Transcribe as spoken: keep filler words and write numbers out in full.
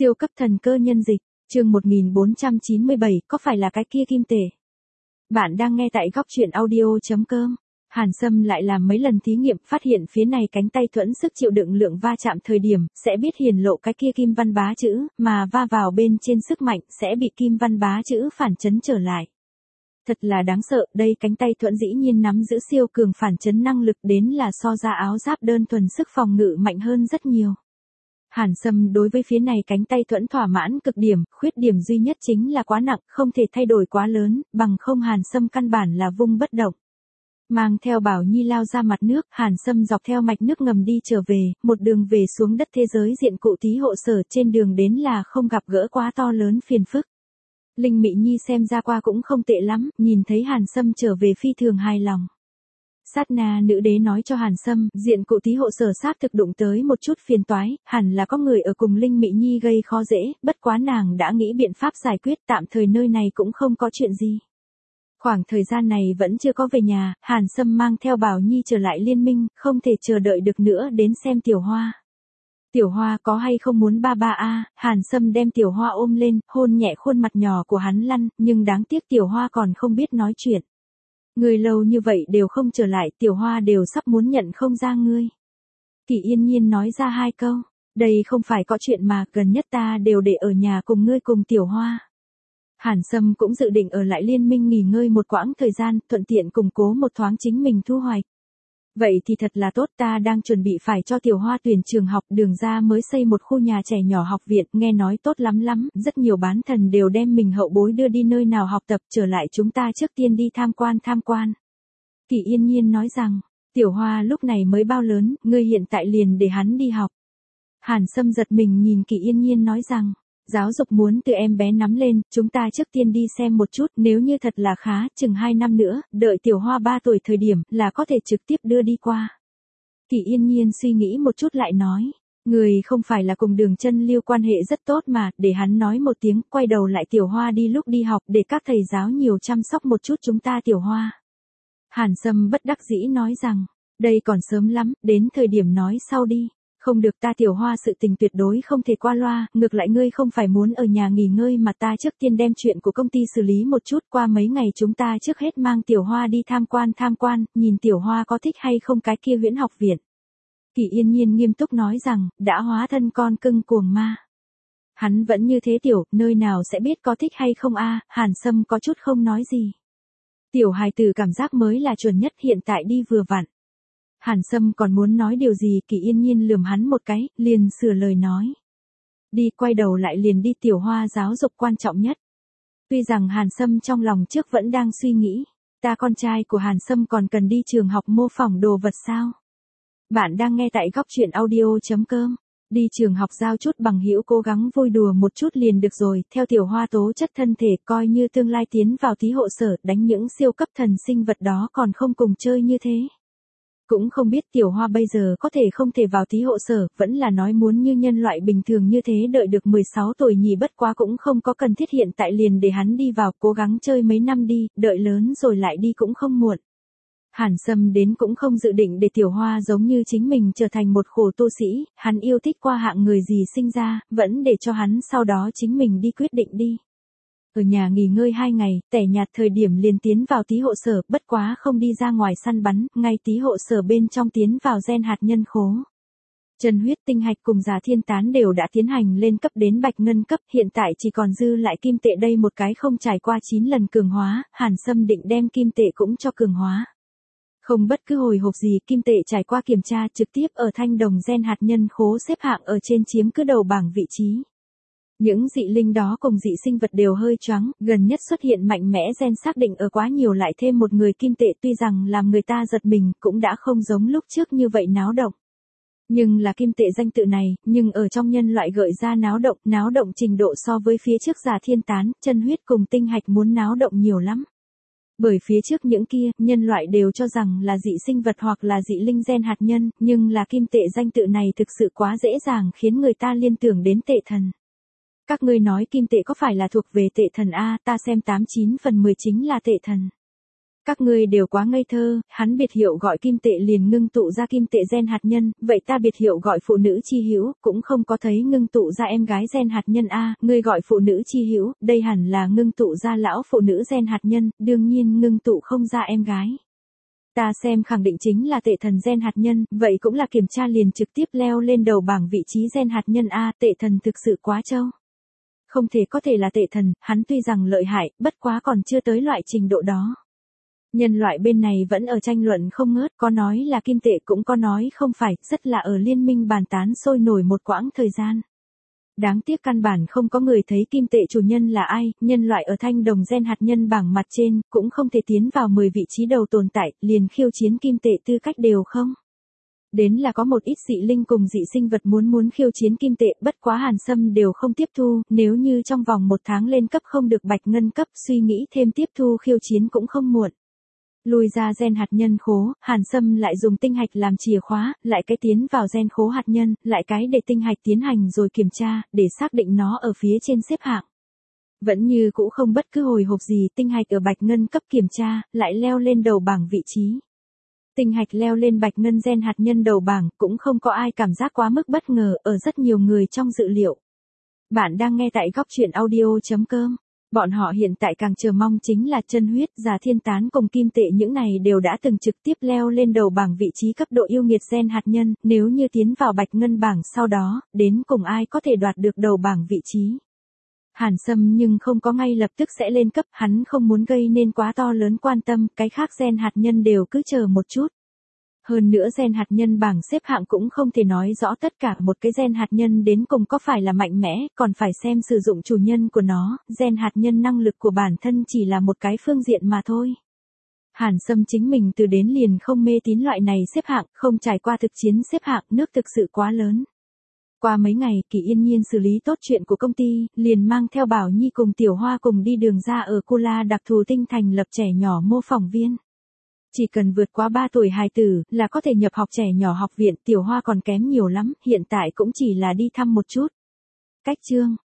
Siêu cấp thần cơ nhân dịch, chương một nghìn bốn trăm chín mươi bảy, có phải là cái kia kim tể? Bạn đang nghe tại góc truyện audio.com. Hàn Sâm lại làm mấy lần thí nghiệm, phát hiện phía này cánh tay thuẫn sức chịu đựng lượng va chạm thời điểm, sẽ biết hiển lộ cái kia kim văn bá chữ, mà va vào bên trên sức mạnh, sẽ bị kim văn bá chữ phản chấn trở lại. Thật là đáng sợ, đây cánh tay thuẫn dĩ nhiên nắm giữ siêu cường phản chấn năng lực đến là so ra áo giáp đơn thuần sức phòng ngự mạnh hơn rất nhiều. Hàn Sâm đối với phía này cánh tay thuẫn thỏa mãn cực điểm, khuyết điểm duy nhất chính là quá nặng, không thể thay đổi quá lớn, bằng không Hàn Sâm căn bản là vung bất động. Mang theo Bảo Nhi lao ra mặt nước, Hàn Sâm dọc theo mạch nước ngầm đi trở về, một đường về xuống đất thế giới diện cụ tí hộ sở, trên đường đến là không gặp gỡ quá to lớn phiền phức. Linh Mị Nhi xem ra qua cũng không tệ lắm, nhìn thấy Hàn Sâm trở về phi thường hài lòng. Sát na nữ đế nói cho Hàn Sâm, diện cụ tí hộ sở sát thực đụng tới một chút phiền toái, hẳn là có người ở cùng Linh Mị Nhi gây khó dễ, bất quá nàng đã nghĩ biện pháp giải quyết, tạm thời nơi này cũng không có chuyện gì. Khoảng thời gian này vẫn chưa có về nhà, Hàn Sâm mang theo Bảo Nhi trở lại liên minh, không thể chờ đợi được nữa đến xem Tiểu Hoa. Tiểu Hoa có hay không muốn ba ba a? Hàn Sâm đem Tiểu Hoa ôm lên, hôn nhẹ khuôn mặt nhỏ của hắn lăn, nhưng đáng tiếc Tiểu Hoa còn không biết nói chuyện. Người lâu như vậy đều không trở lại, Tiểu Hoa đều sắp muốn nhận không ra ngươi. Kỷ Yên Nhiên nói ra hai câu, đây không phải có chuyện mà, gần nhất ta đều để ở nhà cùng ngươi cùng Tiểu Hoa. Hàn Sâm cũng dự định ở lại liên minh nghỉ ngơi một quãng thời gian, thuận tiện củng cố một thoáng chính mình thu hoạch. Vậy thì thật là tốt, ta đang chuẩn bị phải cho Tiểu Hoa tuyển trường học, đường ra mới xây một khu nhà trẻ nhỏ học viện, nghe nói tốt lắm lắm, rất nhiều bán thần đều đem mình hậu bối đưa đi nơi nào học tập, trở lại chúng ta trước tiên đi tham quan tham quan. Kỷ Yên Nhiên nói rằng, Tiểu Hoa lúc này mới bao lớn, ngươi hiện tại liền để hắn đi học. Hàn Sâm giật mình nhìn Kỷ Yên Nhiên nói rằng, giáo dục muốn từ em bé nắm lên, chúng ta trước tiên đi xem một chút, nếu như thật là khá, chừng hai năm nữa, đợi Tiểu Hoa ba tuổi thời điểm, là có thể trực tiếp đưa đi qua. Kỷ Yên Nhiên suy nghĩ một chút lại nói, người không phải là cùng Đường Chân Lưu quan hệ rất tốt mà, để hắn nói một tiếng, quay đầu lại Tiểu Hoa đi lúc đi học, để các thầy giáo nhiều chăm sóc một chút chúng ta Tiểu Hoa. Hàn Sâm bất đắc dĩ nói rằng, đây còn sớm lắm, đến thời điểm nói sau đi. Không được, ta Tiểu Hoa sự tình tuyệt đối không thể qua loa, ngược lại ngươi không phải muốn ở nhà nghỉ ngơi mà ta trước tiên đem chuyện của công ty xử lý một chút, qua mấy ngày chúng ta trước hết mang Tiểu Hoa đi tham quan tham quan, nhìn Tiểu Hoa có thích hay không cái kia Huyễn Học Viện. Kỷ Yên Nhiên nghiêm túc nói rằng, đã hóa thân con cưng cuồng ma. Hắn vẫn như thế tiểu, nơi nào sẽ biết có thích hay không a? Hàn Sâm có chút không nói gì. Tiểu hài tử cảm giác mới là chuẩn nhất, hiện tại đi vừa vặn. Hàn Sâm còn muốn nói điều gì, Kỷ Yên Nhiên lườm hắn một cái, liền sửa lời nói. Đi, quay đầu lại liền đi, Tiểu Hoa giáo dục quan trọng nhất. Tuy rằng Hàn Sâm trong lòng trước vẫn đang suy nghĩ, ta con trai của Hàn Sâm còn cần đi trường học mô phỏng đồ vật sao? Bạn đang nghe tại góc truyện audio.com. Đi trường học giao chút bằng hữu, cố gắng vui đùa một chút liền được rồi, theo Tiểu Hoa tố chất thân thể, coi như tương lai tiến vào tí hộ sở, đánh những siêu cấp thần sinh vật đó còn không cùng chơi như thế. Cũng không biết Tiểu Hoa bây giờ có thể không thể vào tí hộ sở, vẫn là nói muốn như nhân loại bình thường như thế, đợi được mười sáu tuổi nhỉ, bất quá cũng không có cần thiết hiện tại liền để hắn đi vào, cố gắng chơi mấy năm đi, đợi lớn rồi lại đi cũng không muộn. Hàn Sâm đến cũng không dự định để Tiểu Hoa giống như chính mình trở thành một khổ tu sĩ, hắn yêu thích qua hạng người gì sinh ra, vẫn để cho hắn sau đó chính mình đi quyết định đi. Ở nhà nghỉ ngơi hai ngày, tẻ nhạt thời điểm liền tiến vào tí hộ sở, bất quá không đi ra ngoài săn bắn, ngay tí hộ sở bên trong tiến vào gen hạt nhân khố. Chân huyết tinh hạch cùng Già Thiên Tán đều đã tiến hành lên cấp đến bạch ngân cấp, hiện tại chỉ còn dư lại kim tệ đây một cái không trải qua chín lần cường hóa, Hàn Sâm định đem kim tệ cũng cho cường hóa. Không bất cứ hồi hộp gì, kim tệ trải qua kiểm tra trực tiếp ở thanh đồng gen hạt nhân khố xếp hạng ở trên, chiếm cứ đầu bảng vị trí. Những dị linh đó cùng dị sinh vật đều hơi choáng, gần nhất xuất hiện mạnh mẽ gen xác định ở quá nhiều, lại thêm một người kim tệ, tuy rằng làm người ta giật mình, cũng đã không giống lúc trước như vậy náo động. Nhưng là kim tệ danh tự này, nhưng ở trong nhân loại gợi ra náo động, náo động trình độ so với phía trước Già Thiên Tán, chân huyết cùng tinh hạch muốn náo động nhiều lắm. Bởi phía trước những kia, nhân loại đều cho rằng là dị sinh vật hoặc là dị linh gen hạt nhân, nhưng là kim tệ danh tự này thực sự quá dễ dàng khiến người ta liên tưởng đến tệ thần. Các ngươi nói kim tệ có phải là thuộc về tệ thần a? Ta xem tám chín phần mười chính là tệ thần. Các ngươi đều quá ngây thơ, hắn biệt hiệu gọi kim tệ liền ngưng tụ ra kim tệ gen hạt nhân, vậy ta biệt hiệu gọi phụ nữ chi hữu, cũng không có thấy ngưng tụ ra em gái gen hạt nhân a, ngươi gọi phụ nữ chi hữu, đây hẳn là ngưng tụ ra lão phụ nữ gen hạt nhân, đương nhiên ngưng tụ không ra em gái. Ta xem khẳng định chính là tệ thần gen hạt nhân, vậy cũng là kiểm tra liền trực tiếp leo lên đầu bảng vị trí gen hạt nhân a, tệ thần thực sự quá trâu. Không thể có thể là tệ thần, hắn tuy rằng lợi hại, bất quá còn chưa tới loại trình độ đó. Nhân loại bên này vẫn ở tranh luận không ngớt, có nói là kim tệ cũng có nói không phải, rất là ở liên minh bàn tán sôi nổi một quãng thời gian. Đáng tiếc căn bản không có người thấy kim tệ chủ nhân là ai, nhân loại ở thanh đồng gen hạt nhân bảng mặt trên, cũng không thể tiến vào mười vị trí đầu tồn tại, liền khiêu chiến kim tệ tư cách đều không. Đến là có một ít dị linh cùng dị sinh vật muốn muốn khiêu chiến kim tệ, bất quá Hàn Sâm đều không tiếp thu, nếu như trong vòng một tháng lên cấp không được bạch ngân cấp, suy nghĩ thêm tiếp thu khiêu chiến cũng không muộn. Lùi ra gen hạt nhân khố, Hàn Sâm lại dùng tinh hạch làm chìa khóa, lại cái tiến vào gen khố hạt nhân, lại cái để tinh hạch tiến hành rồi kiểm tra, để xác định nó ở phía trên xếp hạng. Vẫn như cũ không bất cứ hồi hộp gì, tinh hạch ở bạch ngân cấp kiểm tra, lại leo lên đầu bảng vị trí. Tinh hạch leo lên bạch ngân gen hạt nhân đầu bảng, cũng không có ai cảm giác quá mức bất ngờ, ở rất nhiều người trong dự liệu. Bạn đang nghe tại góc truyện audio chấm com. Bọn họ hiện tại càng chờ mong chính là chân huyết, giả thiên tán cùng kim tệ những này đều đã từng trực tiếp leo lên đầu bảng vị trí cấp độ yêu nghiệt gen hạt nhân, nếu như tiến vào bạch ngân bảng sau đó, đến cùng ai có thể đoạt được đầu bảng vị trí. Hàn Sâm nhưng không có ngay lập tức sẽ lên cấp, hắn không muốn gây nên quá to lớn quan tâm, cái khác gen hạt nhân đều cứ chờ một chút. Hơn nữa gen hạt nhân bảng xếp hạng cũng không thể nói rõ tất cả một cái gen hạt nhân đến cùng có phải là mạnh mẽ, còn phải xem sử dụng chủ nhân của nó, gen hạt nhân năng lực của bản thân chỉ là một cái phương diện mà thôi. Hàn Sâm chính mình từ đến liền không mê tín loại này xếp hạng, không trải qua thực chiến xếp hạng, nước thực sự quá lớn. Qua mấy ngày, Kỳ Yên Nhiên xử lý tốt chuyện của công ty, liền mang theo Bảo Nhi cùng Tiểu Hoa cùng đi đường ra ở Cô La đặc thù tinh thành lập trẻ nhỏ mô phỏng viên. Chỉ cần vượt qua ba tuổi hài tử, là có thể nhập học trẻ nhỏ học viện, Tiểu Hoa còn kém nhiều lắm, hiện tại cũng chỉ là đi thăm một chút. Cách chương